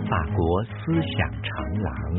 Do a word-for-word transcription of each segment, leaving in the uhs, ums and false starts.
法国思想长廊。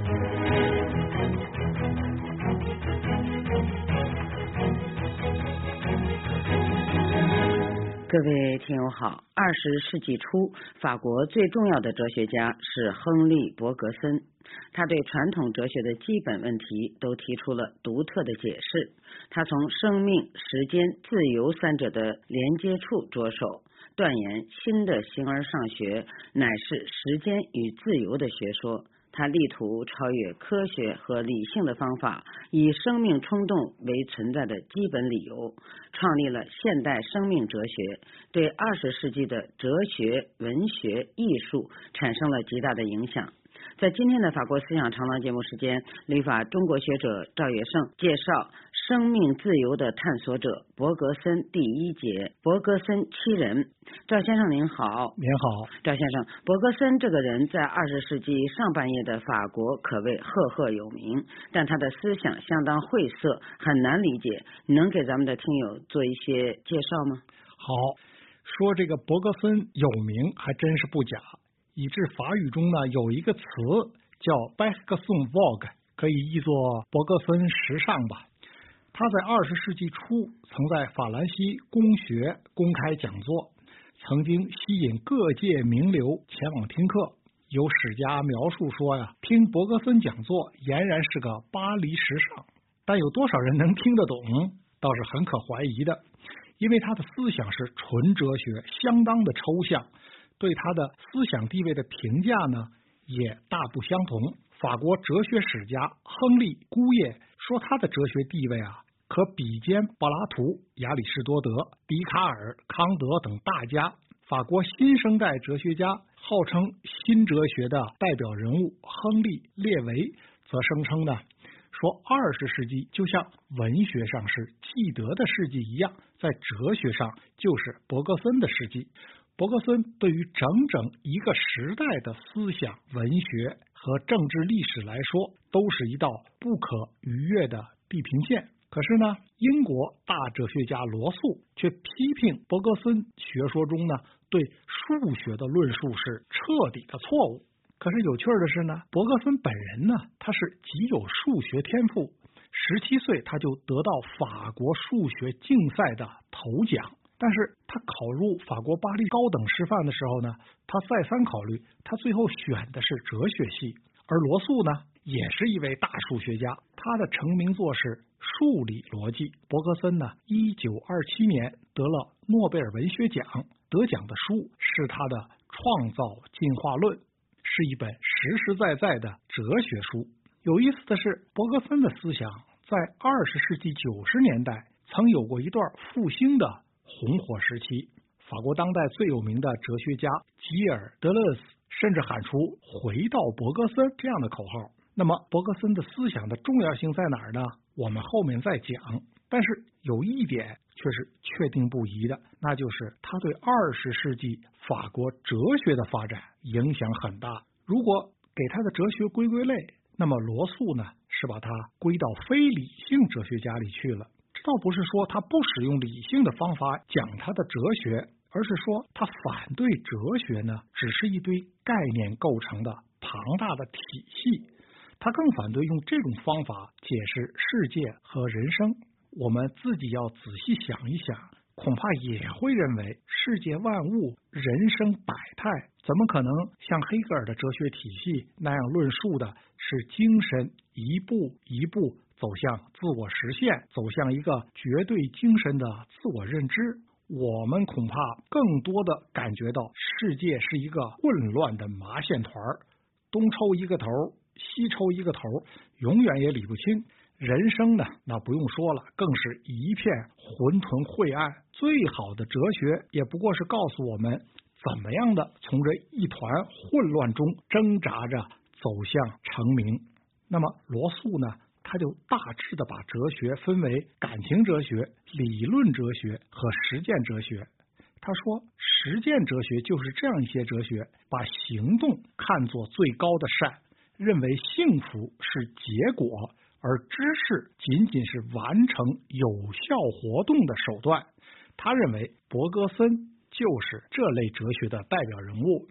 各位听友好，二十世纪初，法国最重要的哲学家是亨利·伯格森，他对传统哲学的基本问题都提出了独特的解释。他从生命、时间、自由三者的连接处着手，断言新的形而上学乃是时间与自由的学说。他力图超越科学和理性的方法，以生命冲动为存在的基本理由，创立了现代生命哲学，对二十世纪的哲学、文学、艺术产生了极大的影响。在今天的法国思想长廊节目时间，旅法中国学者赵月胜介绍生命自由的探索者伯格森第一节，伯格森七人。赵先生您好。 您好。 赵先生，伯格森这个人在二十世纪上半叶的法国可谓赫赫有名，但他的思想相当晦涩，很难理解。你能给咱们的听友做一些介绍吗？ 好，说这个伯格森有名还真是不假，以致法语中呢有一个词叫 Bergson Vogue， 可以译作伯格森时尚吧。他在二十世纪初曾在法兰西公学公开讲座，曾经吸引各界名流前往听课。有史家描述说呀，听伯格森讲座俨然是个巴黎时尚，但有多少人能听得懂，倒是很可怀疑的，因为他的思想是纯哲学，相当的抽象，对他的思想地位的评价呢也大不相同。法国哲学史家亨利·姑叶说，他的哲学地位啊可比肩柏拉图、亚里士多德、笛卡尔、康德等大家。法国新生代哲学家号称新哲学的代表人物亨利·列维则声称呢，说二十世纪就像文学上是纪德的世纪一样，在哲学上就是伯格森的世纪。伯格森对于整整一个时代的思想、文学和政治历史来说，都是一道不可逾越的地平线。可是呢，英国大哲学家罗素却批评伯格森学说中呢，对数学的论述是彻底的错误。可是有趣的是呢，伯格森本人呢，他是极有数学天赋，十七岁他就得到法国数学竞赛的头奖。但是他考入法国巴黎高等师范的时候呢，他再三考虑，他最后选的是哲学系。而罗素呢，也是一位大数学家，他的成名作是数理逻辑。伯格森呢，一九二七年得了诺贝尔文学奖，得奖的书是他的《创造进化论》，是一本实实在在的哲学书。有意思的是，伯格森的思想在二十世纪九十年代曾有过一段复兴的红火时期。法国当代最有名的哲学家吉尔·德勒斯甚至喊出回到伯格森这样的口号。那么伯格森的思想的重要性在哪儿呢？我们后面再讲。但是有一点却是确定不疑的，那就是他对二十世纪法国哲学的发展影响很大。如果给他的哲学归归类，那么罗素呢是把它归到非理性哲学家里去了。这倒不是说他不使用理性的方法讲他的哲学，而是说他反对哲学呢只是一堆概念构成的庞大的体系。他更反对用这种方法解释世界和人生。我们自己要仔细想一想，恐怕也会认为世界万物、人生百态，怎么可能像黑格尔的哲学体系那样论述的是精神一步一步走向自我实现，走向一个绝对精神的自我认知。我们恐怕更多的感觉到世界是一个混乱的麻线团，东抽一个头，西抽一个头，永远也理不清。人生呢，那不用说了，更是一片混沌晦暗。最好的哲学也不过是告诉我们怎么样的从这一团混乱中挣扎着走向成名。那么罗素呢，他就大致的把哲学分为感情哲学、理论哲学和实践哲学。他说，实践哲学就是这样一些哲学，把行动看作最高的善，认为幸福是结果，而知识仅仅是完成有效活动的手段。他认为伯格森就是这类哲学的代表人物。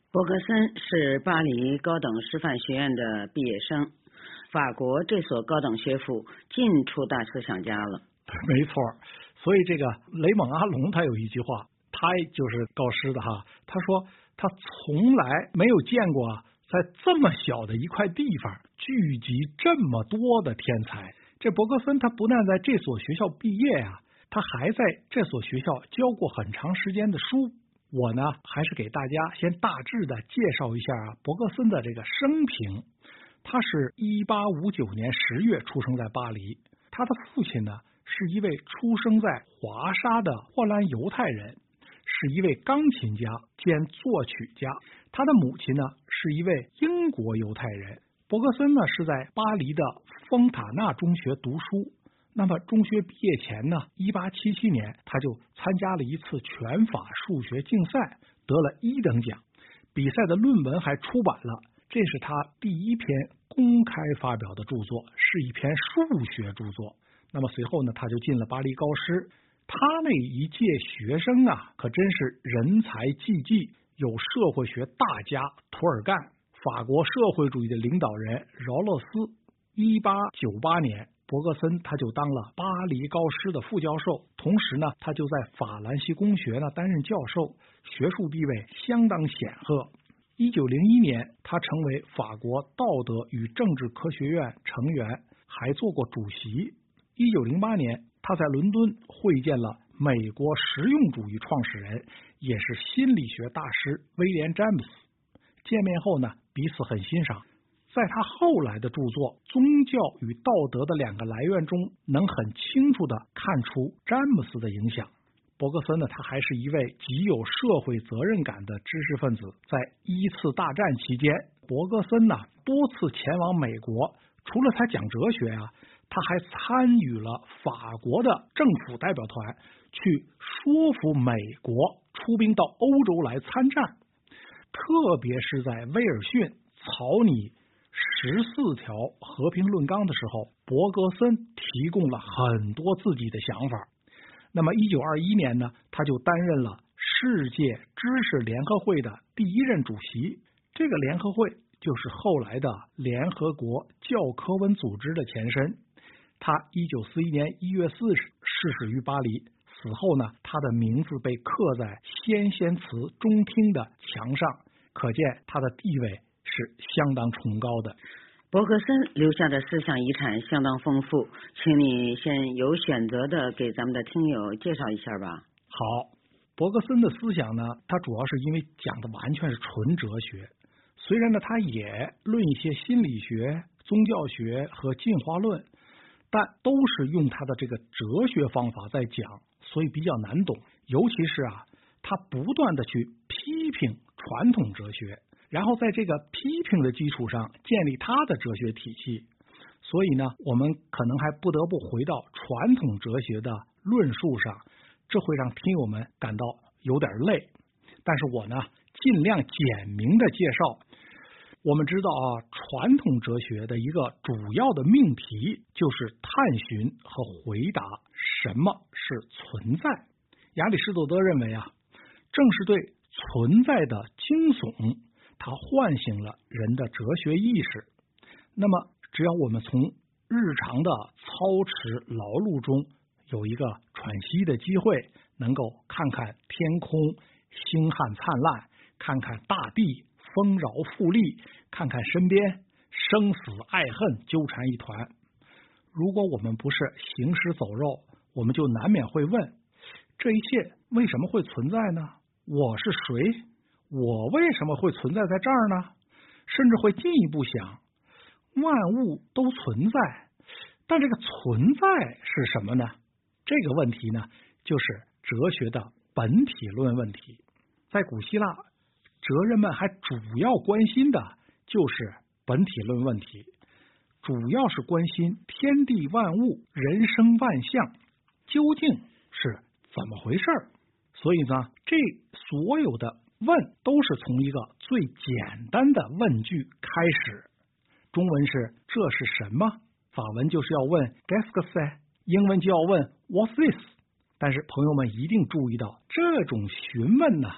伯格森是巴黎高等师范学院的毕业生，法国这所高等学府尽出大思想家了。 没错，所以这个雷蒙阿隆他有一句话，他就是告诗的哈，他说他从来没有见过在这么小的一块地方聚集这么多的天才。这伯格森他不但在这所学校毕业呀、啊，他还在这所学校教过很长时间的书。我呢，还是给大家先大致的介绍一下伯格森的这个生平。他是一八五九年十月出生在巴黎，他的父亲呢是一位出生在华沙的霍兰犹太人，是一位钢琴家兼作曲家。他的母亲呢是一位英国犹太人。伯格森呢是在巴黎的丰塔纳中学读书。那么中学毕业前呢，一八七七年他就参加了一次全法数学竞赛，得了一等奖。比赛的论文还出版了，这是他第一篇公开发表的著作，是一篇数学著作。那么随后呢，他就进了巴黎高师。他那一届学生啊，可真是人才济济，有社会学大家涂尔干，法国社会主义的领导人饶勒斯。一八九八年，伯格森他就当了巴黎高师的副教授，同时呢，他就在法兰西公学呢担任教授，学术地位相当显赫。一九零一年，他成为法国道德与政治科学院成员，还做过主席。一九零八年，他在伦敦会见了美国实用主义创始人，也是心理学大师威廉·詹姆斯。见面后呢，彼此很欣赏。在他后来的著作《宗教与道德的两个来源》中，能很清楚地看出詹姆斯的影响。伯格森呢，他还是一位极有社会责任感的知识分子。在一次大战期间，伯格森呢多次前往美国，除了他讲哲学啊，他还参与了法国的政府代表团，去说服美国出兵到欧洲来参战。特别是在威尔逊草拟十四条和平论纲的时候，伯格森提供了很多自己的想法。那么一九二一年呢，他就担任了世界知识联合会的第一任主席。这个联合会就是后来的联合国教科文组织的前身。他一九四一年一月四日逝世于巴黎，死后呢，他的名字被刻在先贤祠中厅的墙上，可见他的地位是相当崇高的。 伯格森留下的思想遗产相当丰富，请你先有选择的给咱们的听友介绍一下吧。 好，伯格森的思想呢，他主要是因为讲的完全是纯哲学，虽然呢他也论一些心理学、宗教学和进化论，但都是用他的这个哲学方法在讲，所以比较难懂。尤其是啊，他不断的去批评传统哲学，然后在这个批评的基础上建立他的哲学体系。所以呢，我们可能还不得不回到传统哲学的论述上，这会让听友们感到有点累。但是我呢，尽量简明的介绍。我们知道啊，传统哲学的一个主要的命题就是探寻和回答什么是存在。亚里士多德认为啊，正是对存在的惊悚，它唤醒了人的哲学意识。那么只要我们从日常的操持劳碌中有一个喘息的机会，能够看看天空星汉灿烂，看看大地丰饶富丽，看看身边生死爱恨纠缠一团。如果我们不是行尸走肉，我们就难免会问，这一切为什么会存在呢？我是谁？我为什么会存在在这儿呢？甚至会进一步想，万物都存在，但这个存在是什么呢？这个问题呢，就是哲学的本体论问题。在古希腊，哲人们还主要关心的就是本体论问题，主要是关心天地万物、人生万象究竟是怎么回事。所以呢，这所有的问都是从一个最简单的问句开始。中文是这是什么，法文就是要问 qu'est-ce que c'est， 英文就要问 what's this。 但是朋友们一定注意到，这种询问呢，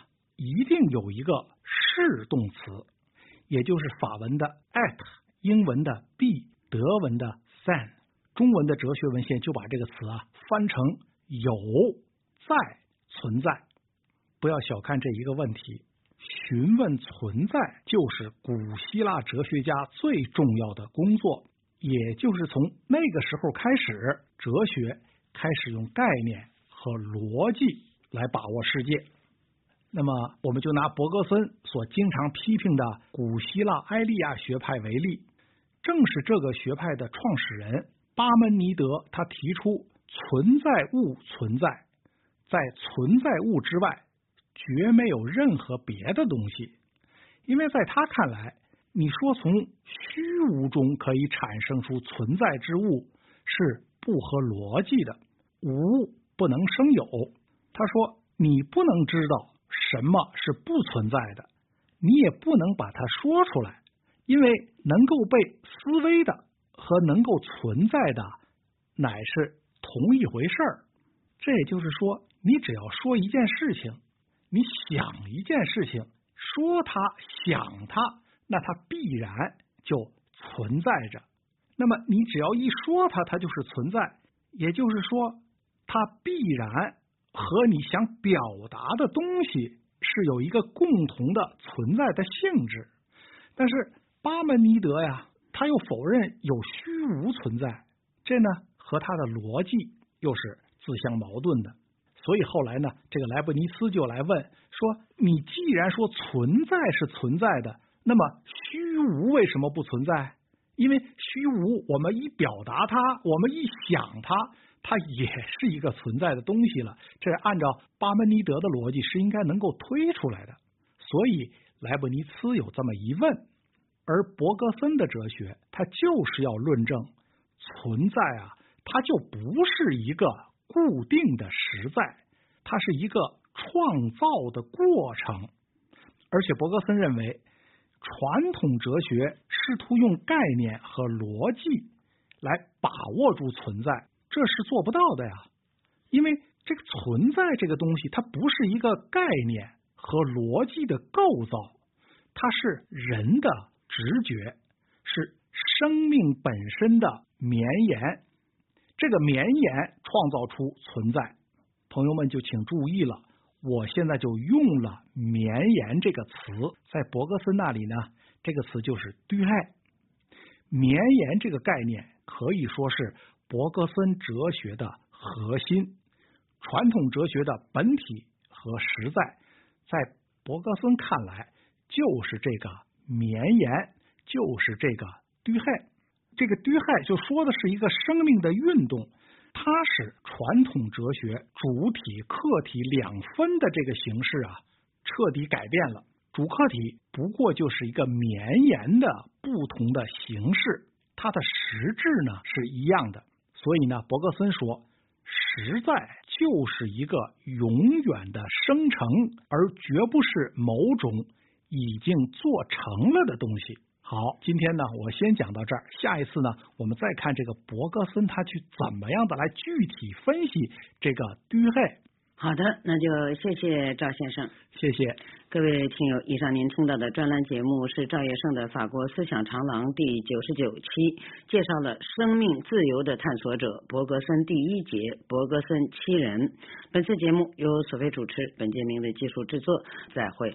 一定有一个是动词，也就是法文的 at， 英文的 be， 德文的 sein。中文的哲学文献就把这个词啊翻成有、在、存在。不要小看这一个问题，询问存在就是古希腊哲学家最重要的工作。也就是从那个时候开始，哲学开始用概念和逻辑来把握世界。那么我们就拿柏格森所经常批评的古希腊埃利亚学派为例，正是这个学派的创始人巴门尼德，他提出存在物存在，在存在物之外绝没有任何别的东西。因为在他看来，你说从虚无中可以产生出存在之物是不合逻辑的，无不能生有。他说你不能知道什么是不存在的，你也不能把它说出来，因为能够被思维的和能够存在的乃是同一回事儿。这也就是说，你只要说一件事情，你想一件事情，说它想它，那它必然就存在着。那么你只要一说它，它就是存在，也就是说它必然和你想表达的东西是有一个共同的存在的性质。但是巴门尼德呀，他又否认有虚无存在，这呢和他的逻辑又是自相矛盾的。所以后来呢，这个莱布尼茨就来问说，你既然说存在是存在的，那么虚无为什么不存在？因为虚无我们一表达它，我们一想它，它也是一个存在的东西了。这按照巴门尼德的逻辑是应该能够推出来的。所以莱布尼茨有这么一问，而柏格森的哲学它就是要论证存在啊，它就不是一个固定的实在，它是一个创造的过程。而且柏格森认为，传统哲学试图用概念和逻辑来把握住存在，这是做不到的呀。因为这个存在这个东西，它不是一个概念和逻辑的构造，它是人的直觉，是生命本身的绵延。这个绵延创造出存在。朋友们就请注意了，我现在就用了绵延这个词，在柏格森那里呢，这个词就是对爱。绵延这个概念可以说是柏格森哲学的核心，传统哲学的本体和实在，在柏格森看来就是这个绵延，就是这个对爱。这个对害就说的是一个生命的运动，它使传统哲学主体客体两分的这个形式啊彻底改变了。主客体不过就是一个绵延的不同的形式，它的实质呢是一样的。所以呢，柏格森说，实在就是一个永远的生成，而绝不是某种已经做成了的东西。好，今天呢我先讲到这儿，下一次呢我们再看这个柏格森他去怎么样的来具体分析这个对害。 好的，那就谢谢赵先生。 谢谢各位听友，以上您听到的专栏节目是赵业胜的法国思想长廊第九十九期，介绍了生命自由的探索者柏格森第一节柏格森七人。本次节目由索菲主持，本节目为技术制作，再会。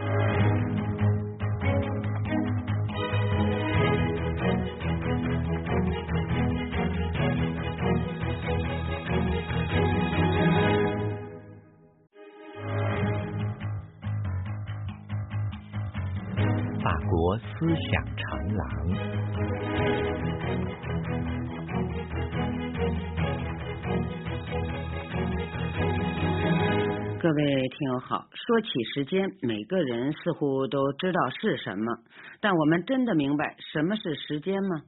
法国思想长廊， 各位听友好，说起时间，每个人似乎都知道是什么，但我们真的明白什么是时间吗？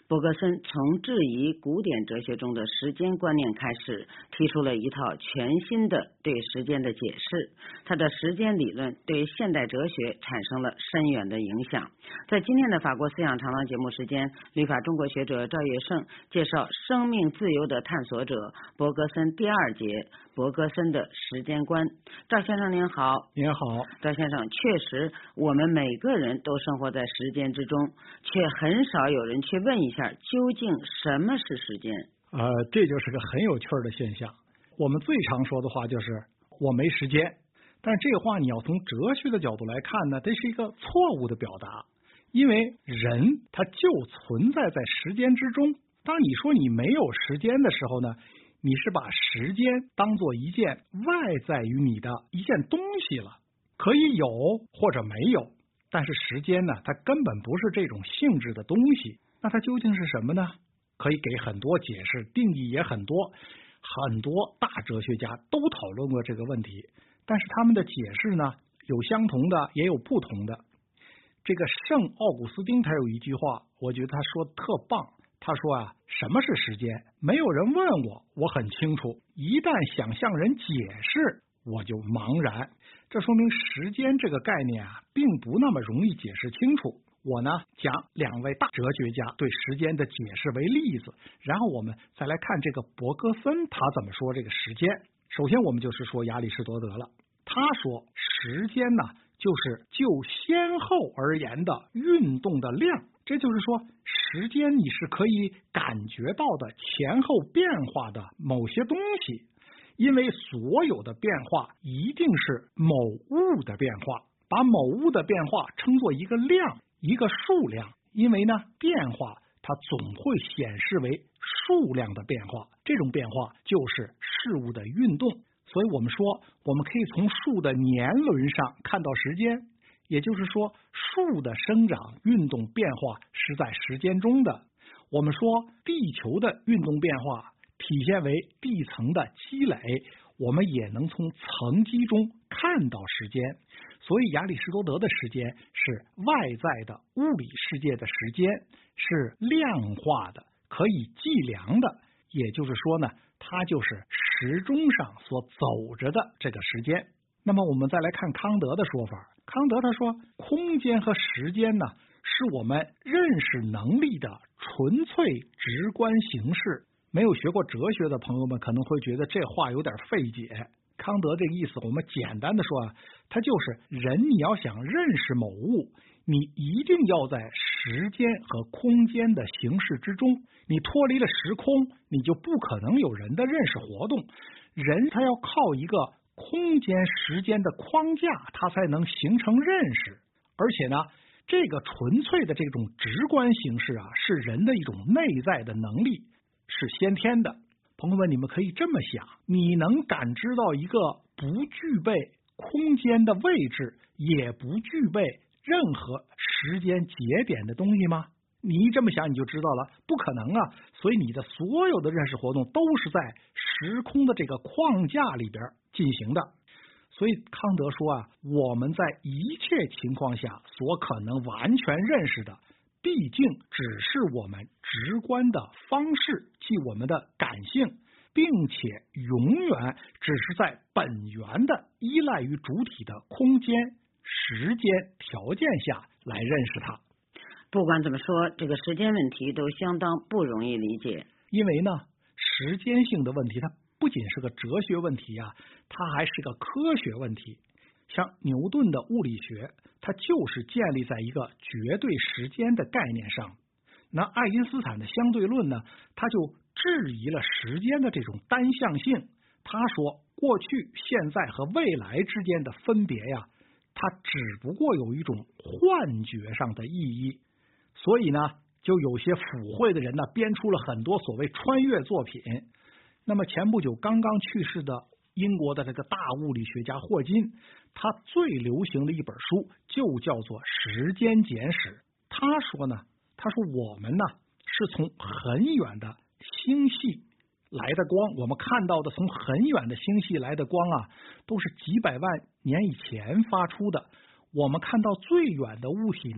伯格森从质疑古典哲学中的时间观念开始，提出了一套全新的对时间的解释。他的时间理论对现代哲学产生了深远的影响。在今天的法国思想长廊节目时间，旅法中国学者赵月胜介绍生命自由的探索者伯格森第二节，伯格森的时间观。赵先生您好。 您好。 赵先生，确实我们每个人都生活在时间之中，却很少有人去问一下究竟什么是时间。 呃，这就是个很有趣的现象。我们最常说的话就是我没时间，但是这个话你要从哲学的角度来看呢，这是一个错误的表达。因为人他就存在在时间之中，当你说你没有时间的时候呢，你是把时间当做一件外在于你的一件东西了，可以有或者没有，但是时间呢，它根本不是这种性质的东西。那它究竟是什么呢？可以给很多解释，定义也很多，很多大哲学家都讨论过这个问题，但是他们的解释呢，有相同的也有不同的。这个圣奥古斯丁他有一句话，我觉得他说的特棒。他说啊，什么是时间？没有人问我，我很清楚。一旦想向人解释，我就茫然。这说明时间这个概念啊，并不那么容易解释清楚。我呢，讲两位大哲学家对时间的解释为例子，然后我们再来看这个伯格森他怎么说这个时间。首先我们就是说亚里士多德了，他说时间呢，就是就先后而言的运动的量，这就是说时间你是可以感觉到的前后变化的某些东西，因为所有的变化一定是某物的变化，把某物的变化称作一个量，一个数量，因为呢变化它总会显示为数量的变化，这种变化就是事物的运动。所以我们说我们可以从树的年轮上看到时间，也就是说树的生长运动变化是在时间中的。我们说地球的运动变化体现为地层的积累，我们也能从层积中看到时间。所以亚里士多德的时间是外在的物理世界的时间，是量化的，可以计量的，也就是说呢，它就是时钟上所走着的这个时间。那么我们再来看康德的说法，康德他说空间和时间呢，是我们认识能力的纯粹直观形式。没有学过哲学的朋友们可能会觉得这话有点费解。康德这个意思我们简单的说啊，他就是人你要想认识某物，你一定要在时间和空间的形式之中，你脱离了时空，你就不可能有人的认识活动。人他要靠一个空间时间的框架，他才能形成认识。而且呢，这个纯粹的这种直观形式啊，是人的一种内在的能力，是先天的。朋友们，你们可以这么想，你能感知到一个不具备空间的位置，也不具备任何时间节点的东西吗？你一这么想你就知道了，不可能啊。所以你的所有的认识活动都是在时空的这个框架里边进行的。所以康德说啊，我们在一切情况下所可能完全认识的，毕竟只是我们直观的方式，即我们的感性，并且永远只是在本源的依赖于主体的空间、时间条件下来认识它。 不管怎么说，这个时间问题都相当不容易理解。 因为呢，时间性的问题它不仅是个哲学问题啊，它还是个科学问题。像牛顿的物理学，它就是建立在一个绝对时间的概念上。那爱因斯坦的相对论呢，他就质疑了时间的这种单向性。他说，过去、现在和未来之间的分别呀，它只不过有一种幻觉上的意义。所以呢，就有些腐会的人呢，编出了很多所谓穿越作品。那么前不久刚刚去世的英国的这个大物理学家霍金，他最流行的一本书就叫做《时间简史》。他说呢，他说我们呢是从很远的星系来的光，我们看到的从很远的星系来的光啊，都是几百万年以前发出的。我们看到最远的物体呢，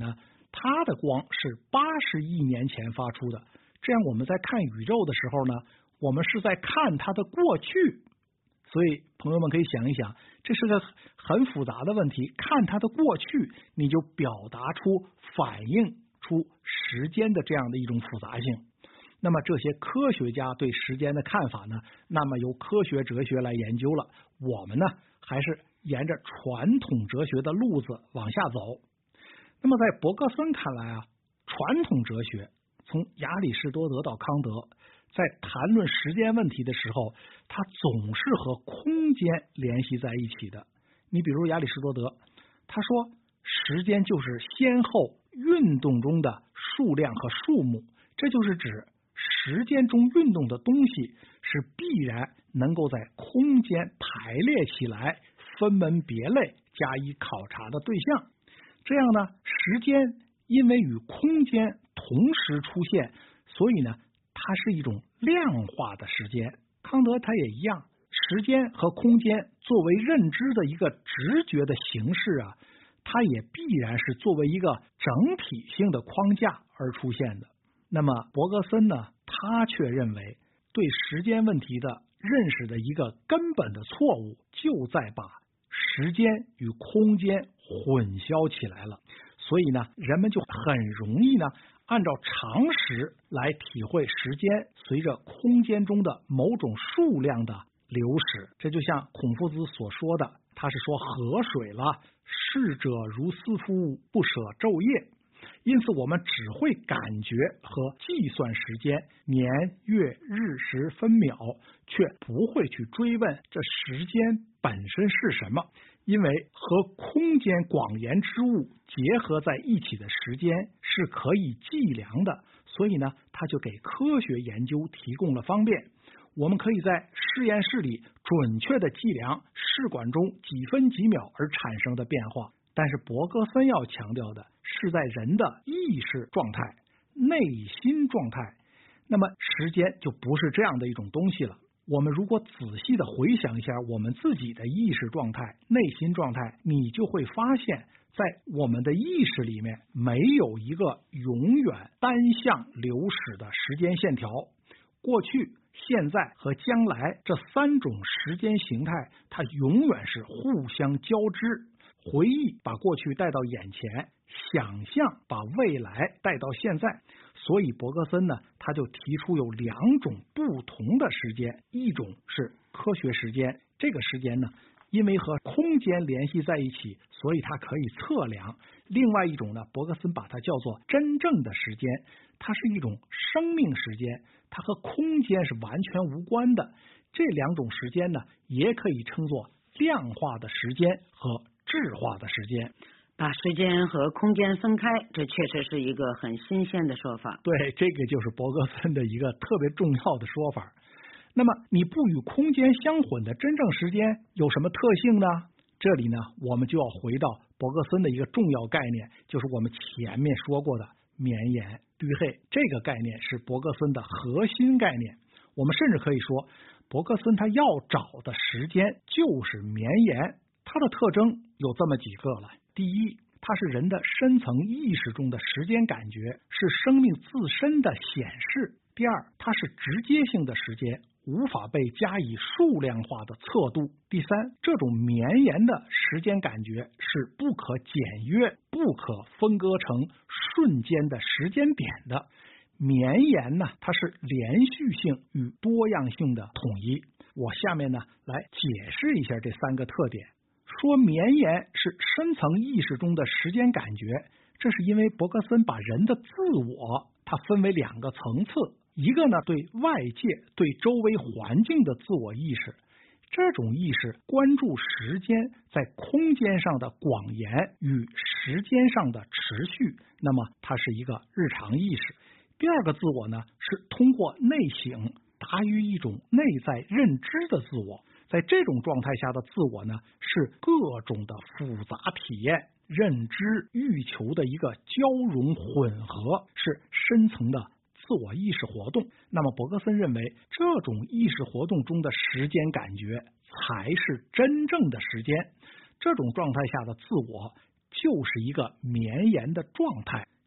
它的光是八十亿年前发出的。这样我们在看宇宙的时候呢，我们是在看它的过去。所以朋友们可以想一想，这是个很复杂的问题。看它的过去，你就表达出反映出时间的这样的一种复杂性。那么这些科学家对时间的看法呢，那么由科学哲学来研究了。我们呢，还是沿着传统哲学的路子往下走。那么在伯格森看来啊，传统哲学从亚里士多德到康德，在谈论时间问题的时候，它总是和空间联系在一起的。你比如亚里士多德，他说时间就是先后运动中的数量和数目，这就是指时间中运动的东西是必然能够在空间排列起来，分门别类加以考察的对象。这样呢，时间因为与空间同时出现，所以呢，它是一种量化的时间。康德他也一样，时间和空间作为认知的一个直觉的形式啊，它也必然是作为一个整体性的框架而出现的。那么伯格森呢，他却认为对时间问题的认识的一个根本的错误，就在把时间与空间混淆起来了。所以呢，人们就很容易呢，按照常识来体会时间随着空间中的某种数量的流逝。这就像孔夫子所说的，他是说河水了，逝者如斯夫，不舍昼夜。因此我们只会感觉和计算时间，年月日时分秒，却不会去追问这时间本身是什么。因为和空间广延之物结合在一起的时间是可以计量的，所以呢，它就给科学研究提供了方便。我们可以在实验室里准确的计量试管中几分几秒而产生的变化。但是伯格森要强调的是在人的意识状态、内心状态，那么时间就不是这样的一种东西了。我们如果仔细的回想一下我们自己的意识状态、内心状态，你就会发现在我们的意识里面没有一个永远单向流驶的时间线条。过去、现在和将来这三种时间形态，它永远是互相交织。回忆把过去带到眼前，想象把未来带到现在。所以伯格森呢，他就提出有两种不同的时间，一种是科学时间，这个时间呢，因为和空间联系在一起，所以它可以测量。另外一种呢，伯格森把它叫做真正的时间，它是一种生命时间，它和空间是完全无关的。这两种时间呢，也可以称作量化的时间和质化的时间。 把时间和空间分开，这确实是一个很新鲜的说法。 对，这个就是伯格森的一个特别重要的说法。那么你不与空间相混的真正时间有什么特性呢？这里呢，我们就要回到伯格森的一个重要概念，就是我们前面说过的绵延对嘿，这个概念是伯格森的核心概念。我们甚至可以说，伯格森他要找的时间就是绵延。它的特征有这么几个了。第一，它是人的深层意识中的时间感觉，是生命自身的显示。第二，它是直接性的时间，无法被加以数量化的测度。第三，这种绵延的时间感觉是不可简约、不可分割成瞬间的时间点的。绵延呢，它是连续性与多样性的统一。我下面呢来解释一下这三个特点。说绵延是深层意识中的时间感觉，这是因为伯格森把人的自我它分为两个层次，一个呢对外界、对周围环境的自我意识，这种意识关注时间在空间上的广延与时间上的持续，那么它是一个日常意识。第二个自我呢是通过内省达于一种内在认知的自我，在这种状态下的自我呢，是各种的复杂体验、认知、欲求的一个交融混合，是深层的自我意识活动。那么伯格森认为，这种意识活动中的时间感觉才是真正的时间。这种状态下的自我就是一个绵延的状态。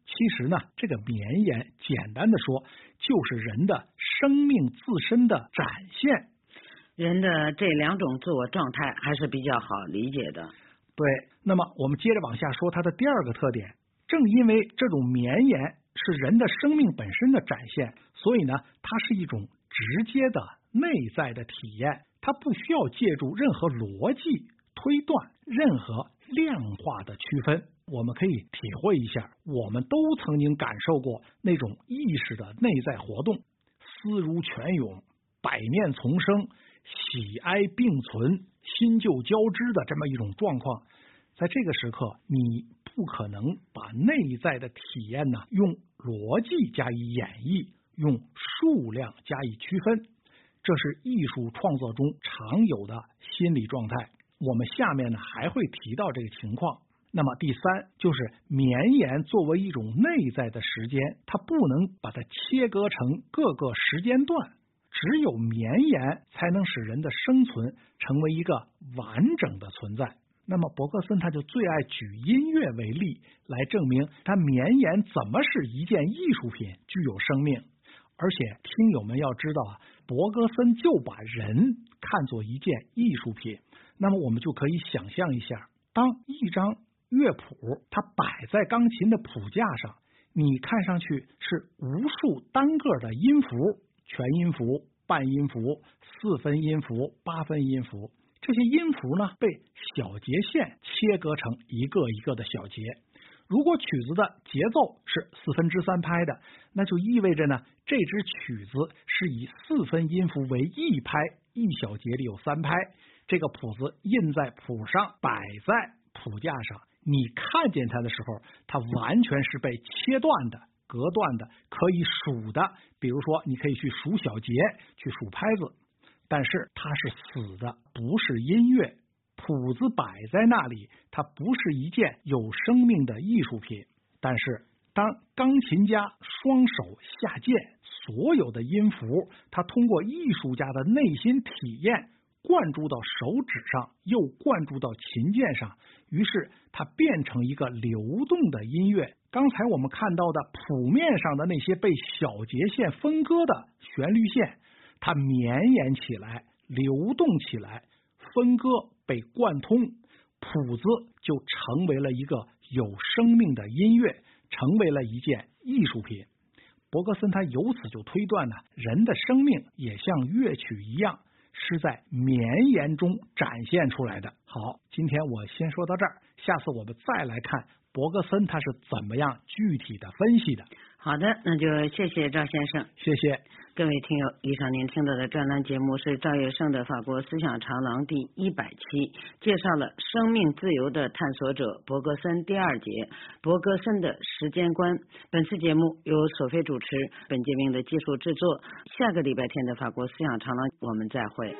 其实呢，这个绵延简单的说，就是人的生命自身的展现。 人的这两种自我状态还是比较好理解的。 对，那么我们接着往下说它的第二个特点。正因为这种绵延是人的生命本身的展现，所以呢，它是一种直接的内在的体验，它不需要借助任何逻辑推断、任何量化的区分。我们可以体会一下，我们都曾经感受过那种意识的内在活动，思如泉涌，百念丛生，喜哀并存，新旧交织的这么一种状况。在这个时刻，你不可能把内在的体验呢用逻辑加以演绎，用数量加以区分，这是艺术创作中常有的心理状态。我们下面呢还会提到这个情况。那么第三就是绵延作为一种内在的时间，它不能把它切割成各个时间段，只有绵延才能使人的生存成为一个完整的存在。那么伯格森他就最爱举音乐为例，来证明他绵延怎么使一件艺术品具有生命。而且听友们要知道啊，伯格森就把人看作一件艺术品。那么我们就可以想象一下，当一张乐谱它摆在钢琴的谱架上，你看上去是无数单个的音符，全音符、半音符、四分音符、八分音符，这些音符呢被小节线切割成一个一个的小节。如果曲子的节奏是四分之三拍的，那就意味着呢，这支曲子是以四分音符为一拍，一小节里有三拍。这个谱子印在谱上，摆在谱架上，你看见它的时候，它完全是被切断的、隔断的，可以数的。比如说，你可以去数小节，去数拍子，但是它是死的，不是音乐。谱子摆在那里，它不是一件有生命的艺术品。但是当钢琴家双手下键，所有的音符，它通过艺术家的内心体验灌注到手指上，又灌注到琴键上，于是它变成一个流动的音乐。刚才我们看到的谱面上的那些被小节线分割的旋律线，它绵延起来，流动起来，分割被贯通，谱子就成为了一个有生命的音乐，成为了一件艺术品。伯格森他由此就推断呢，人的生命也像乐曲一样，是在绵延中展现出来的。好，今天我先说到这儿，下次我们再来看伯格森他是怎么样具体的分析的。 好的，那就谢谢赵先生。 谢谢各位听友，以上您听到的专栏节目是赵月胜的法国思想长廊第一百期，介绍了生命自由的探索者伯格森第二节，伯格森的时间观。本次节目由索菲主持，本节目的技术制作。下个礼拜天的法国思想长廊我们再会。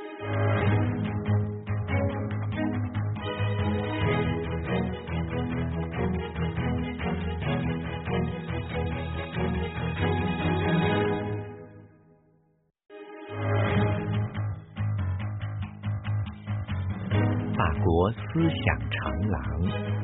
法国思想长廊，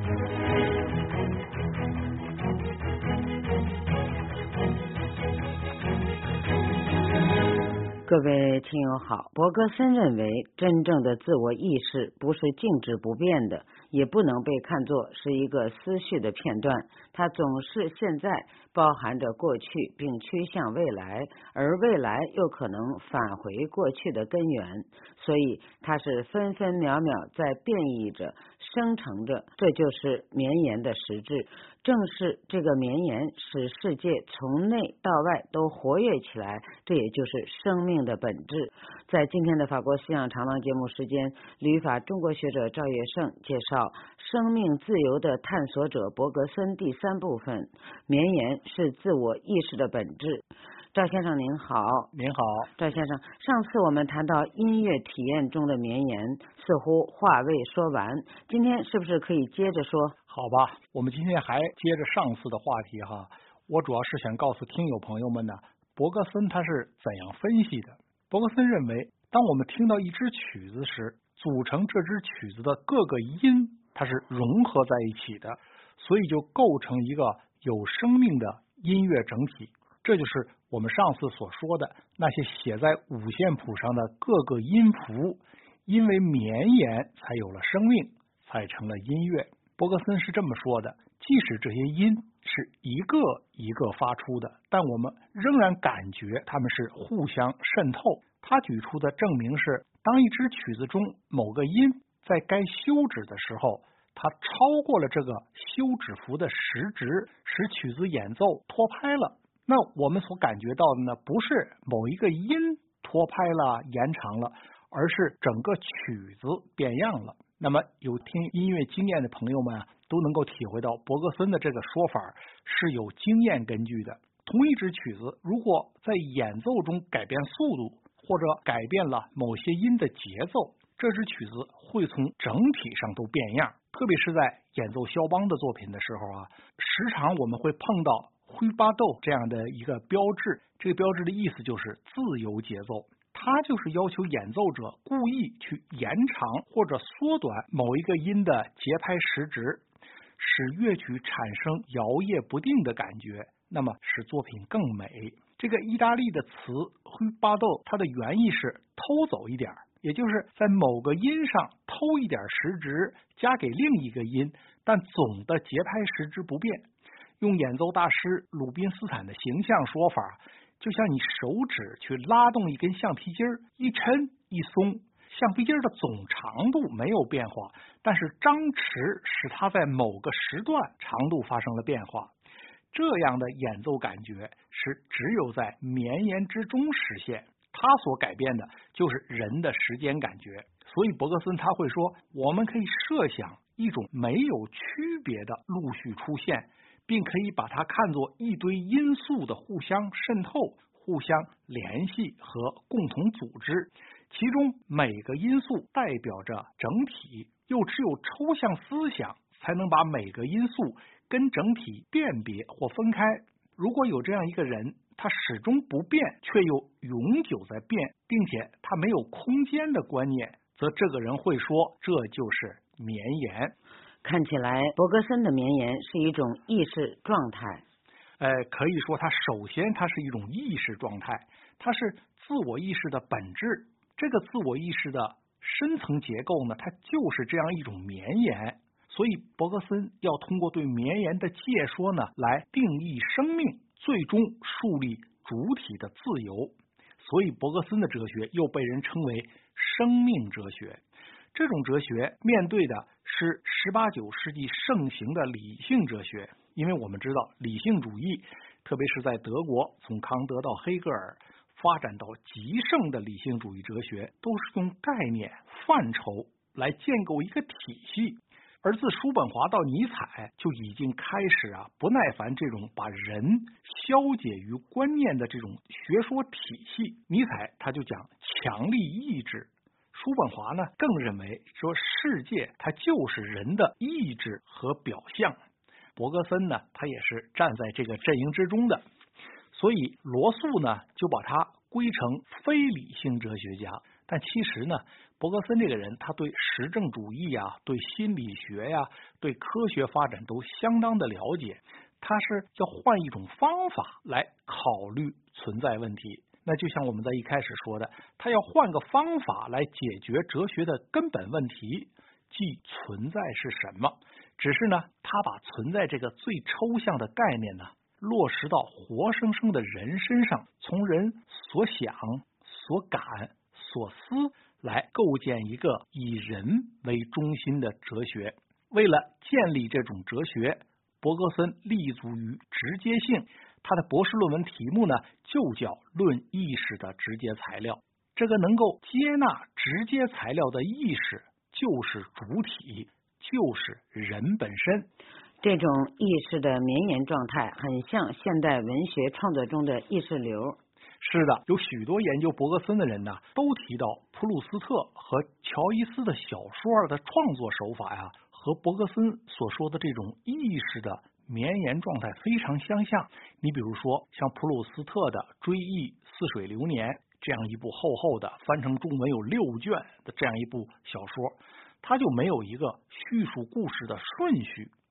各位听友好，伯格森认为，真正的自我意识不是静止不变的，也不能被看作是一个思绪的片段，它总是现在包含着过去并趋向未来，而未来又可能返回过去的根源，所以它是分分秒秒在变异着、生成着，这就是绵延的实质。正是这个绵延使世界从内到外都活跃起来，这也就是生命的本质。在今天的法国思想长廊节目时间，旅法中国学者赵月胜介绍生命自由的探索者伯格森第三部分，绵延是自我意识的本质。赵先生您好。 您好。 赵先生，上次我们谈到音乐体验中的绵延，似乎话未说完，今天是不是可以接着说？ 好吧，我们今天还接着上次的话题哈。我主要是想告诉听友朋友们呢，伯格森他是怎样分析的。伯格森认为，当我们听到一支曲子时，组成这支曲子的各个音它是融合在一起的，所以就构成一个有生命的音乐整体。这就是我们上次所说的那些写在五线谱上的各个音符，因为绵延才有了生命，才成了音乐。伯格森是这么说的，即使这些音是一个一个发出的，但我们仍然感觉它们是互相渗透。他举出的证明是，当一支曲子中某个音在该休止的时候，它超过了这个休止符的时值，使曲子演奏拖拍了。那我们所感觉到的呢，不是某一个音拖拍了延长了，而是整个曲子变样了。那么有听音乐经验的朋友们都能够体会到伯格森的这个说法是有经验根据的。同一支曲子如果在演奏中改变速度，或者改变了某些音的节奏，这支曲子会从整体上都变样。特别是在演奏肖邦的作品的时候啊，时常我们会碰到灰巴豆这样的一个标志，这个标志的意思就是自由节奏，它就是要求演奏者故意去延长或者缩短某一个音的节拍时值，使乐曲产生摇曳不定的感觉，那么使作品更美。这个意大利的词灰巴豆，它的原意是偷走一点，也就是在某个音上偷一点时值加给另一个音，但总的节拍时值不变。用演奏大师鲁宾斯坦的形象说法，就像你手指去拉动一根橡皮筋，一抻一松，橡皮筋的总长度没有变化，但是张弛使它在某个时段长度发生了变化。这样的演奏感觉是只有在绵延之中实现，它所改变的就是人的时间感觉。所以伯格森他会说，我们可以设想一种没有区别的陆续出现，并可以把它看作一堆因素的互相渗透、互相联系和共同组织，其中每个因素代表着整体，又只有抽象思想才能把每个因素跟整体辨别或分开。如果有这样一个人，他始终不变，却又永久在变，并且他没有空间的观念，则这个人会说，这就是绵延。 看起来伯格森的绵延是一种意识状态。 呃，可以说它首先它是一种意识状态，它是自我意识的本质。这个自我意识的深层结构呢，它就是这样一种绵延。所以伯格森要通过对绵延的介说呢，来定义生命，最终树立主体的自由。所以伯格森的哲学又被人称为生命哲学。这种哲学面对的是十八九世纪盛行的理性哲学，因为我们知道理性主义，特别是在德国从康德到黑格尔发展到极盛的理性主义哲学，都是用概念范畴来建构一个体系。而自叔本华到尼采就已经开始啊不耐烦这种把人消解于观念的这种学说体系。尼采他就讲强力意志，叔本华呢更认为说世界它就是人的意志和表象。伯格森呢他也是站在这个阵营之中的，所以罗素呢就把他归成非理性哲学家。但其实呢，伯格森这个人他对实证主义呀、对心理学呀、对科学发展都相当的了解，他是要换一种方法来考虑存在问题。那就像我们在一开始说的，他要换个方法来解决哲学的根本问题，即存在是什么。只是呢，他把存在这个最抽象的概念呢，落实到活生生的人身上，从人所想、所感、所思来构建一个以人为中心的哲学。为了建立这种哲学，伯格森立足于直接性，他的博士论文题目呢就叫《论意识的直接材料》。这个能够接纳直接材料的意识就是主体，就是人本身。 这种意识的绵延状态很像现代文学创作中的意识流。 是的，有许多研究伯格森的人呢，都提到普鲁斯特和乔伊斯的小说的创作手法呀，和伯格森所说的这种意识的绵延状态非常相像。你比如说，像普鲁斯特的《追忆似水流年》这样一部厚厚的翻成中文有六卷的这样一部小说，它就没有一个叙述故事的顺序，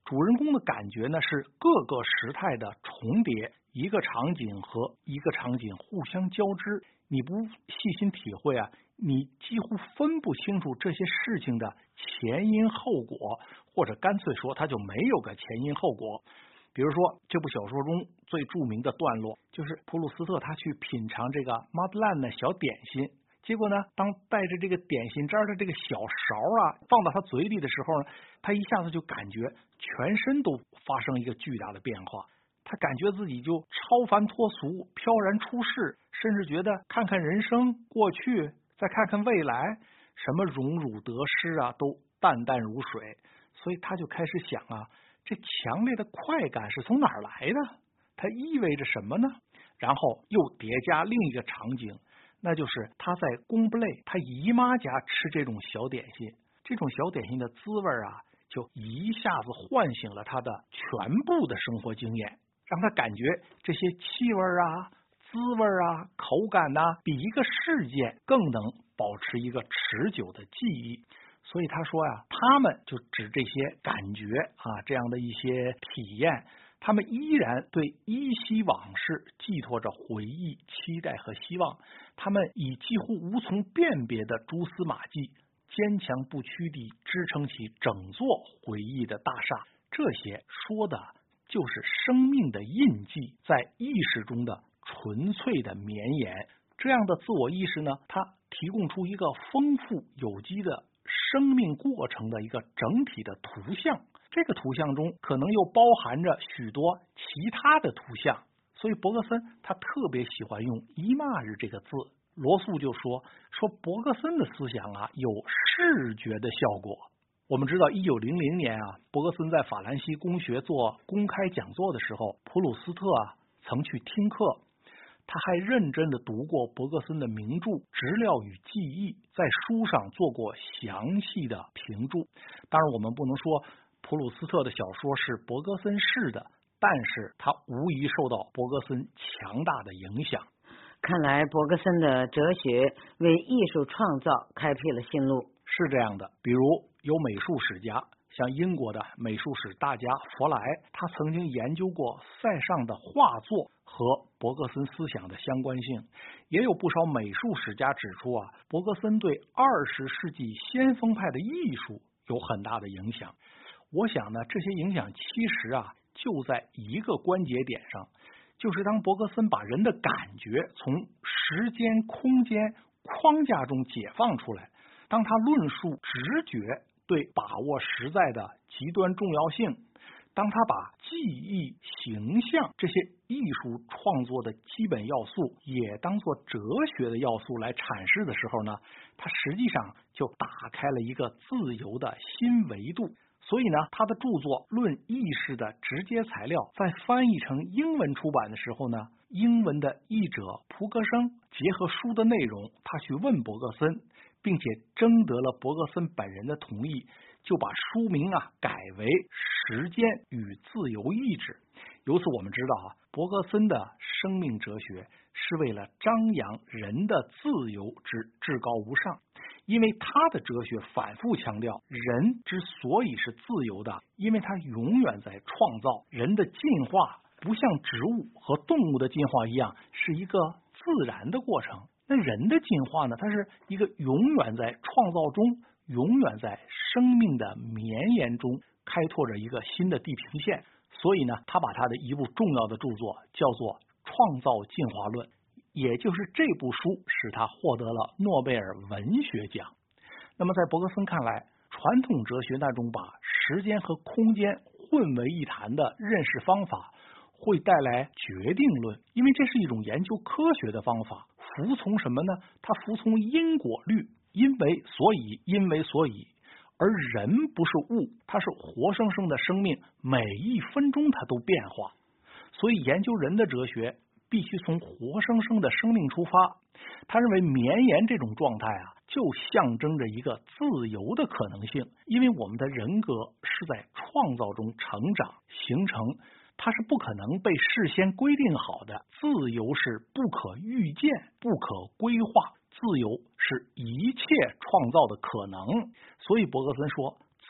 主人公的感觉呢是各个时态的重叠，一个场景和一个场景互相交织，你不细心体会啊，你几乎分不清楚这些事情的前因后果，或者干脆说它就没有个前因后果。比如说这部小说中最著名的段落，就是普鲁斯特他去品尝这个马德兰的小点心，结果呢，当带着这个点心渣的这个小勺啊放到他嘴里的时候呢，他一下子就感觉全身都发生一个巨大的变化，他感觉自己就超凡脱俗，飘然出世，甚至觉得看看人生过去，再看看未来，什么荣辱得失啊都淡淡如水。所以他就开始想啊，这强烈的快感是从哪儿来的？它意味着什么呢？然后又叠加另一个场景，那就是他在贡布雷他姨妈家吃这种小点心，这种小点心的滋味啊，就一下子唤醒了他的全部的生活经验，让他感觉这些气味啊、滋味啊、口感呐、啊，比一个事件更能保持一个持久的记忆。所以他说呀，他们就指这些感觉啊，这样的一些体验，他们依然对依稀往事寄托着回忆、期待和希望，他们以几乎无从辨别的蛛丝马迹，坚强不屈地支撑起整座回忆的大厦。这些说的就是生命的印记在意识中的纯粹的绵延。这样的自我意识呢，它提供出一个丰富有机的生命过程的一个整体的图像，这个图像中可能又包含着许多其他的图像，所以伯格森他特别喜欢用伊玛日这个字。罗素就说说伯格森的思想啊有视觉的效果。我们知道一九零零年啊，伯格森在法兰西公学做公开讲座的时候，普鲁斯特啊曾去听课，他还认真地读过伯格森的名著《质料与记忆》，在书上做过详细的评注。当然我们不能说普鲁斯特的小说是伯格森式的，但是他无疑受到伯格森强大的影响。 看来伯格森的哲学为艺术创造开辟了新路。 是这样的，比如有美术史家，像英国的美术史大家弗莱，他曾经研究过塞尚的画作和伯格森思想的相关性。也有不少美术史家指出啊，伯格森对二十世纪先锋派的艺术有很大的影响。我想呢，这些影响其实啊就在一个关节点上，就是当伯格森把人的感觉从时间空间框架中解放出来，当他论述直觉对把握实在的极端重要性，当他把记忆、形象这些艺术创作的基本要素也当作哲学的要素来阐释的时候呢，他实际上就打开了一个自由的新维度。所以呢，他的著作《论意识的直接材料》在翻译成英文出版的时候呢，英文的译者蒲格生结合书的内容，他去问伯格森，并且征得了伯格森本人的同意，就把书名啊改为《时间与自由意志》。由此我们知道啊，伯格森的生命哲学是为了张扬人的自由之至高无上。因为他的哲学反复强调，人之所以是自由的，因为他永远在创造。人的进化不像植物和动物的进化一样是一个自然的过程，那人的进化呢，它是一个永远在创造中，永远在生命的绵延中开拓着一个新的地平线。所以呢，他把他的一部重要的著作叫做《创造进化论》，也就是这部书使他获得了诺贝尔文学奖。那么在伯格森看来，传统哲学那种把时间和空间混为一谈的认识方法会带来决定论，因为这是一种研究科学的方法。服从什么呢？它服从因果律，因为所以，因为所以。而人不是物，它是活生生的生命，每一分钟它都变化。所以研究人的哲学必须从活生生的生命出发。他认为绵延这种状态啊，就象征着一个自由的可能性，因为我们的人格是在创造中成长形成，它是不可能被事先规定好的。自由是不可预见、不可规划，自由是一切创造的可能。所以伯格森说，自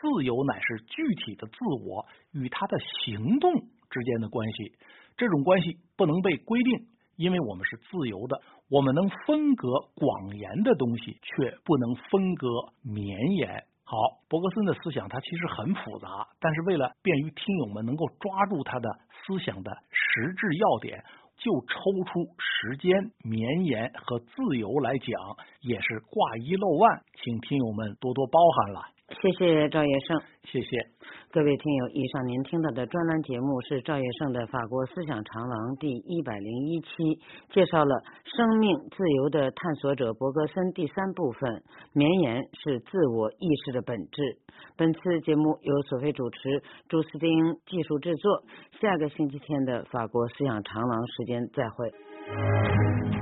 自由乃是具体的自我与他的行动之间的关系，这种关系不能被规定，因为我们是自由的，我们能分隔广言的东西，却不能分隔绵言。好，伯格森的思想它其实很复杂，但是为了便于听友们能够抓住他的思想的实质要点，就抽出时间、绵延和自由来讲，也是挂一漏万，请听友们多多包涵了。 谢谢赵业胜。 谢谢各位听友，以上您听到的专栏节目是赵业胜的《法国思想长廊》第一百零一期，介绍了生命自由的探索者伯格森第三部分，绵延是自我意识的本质。本次节目由索菲主持，朱斯丁技术制作。下个星期天的法国思想长廊时间再会。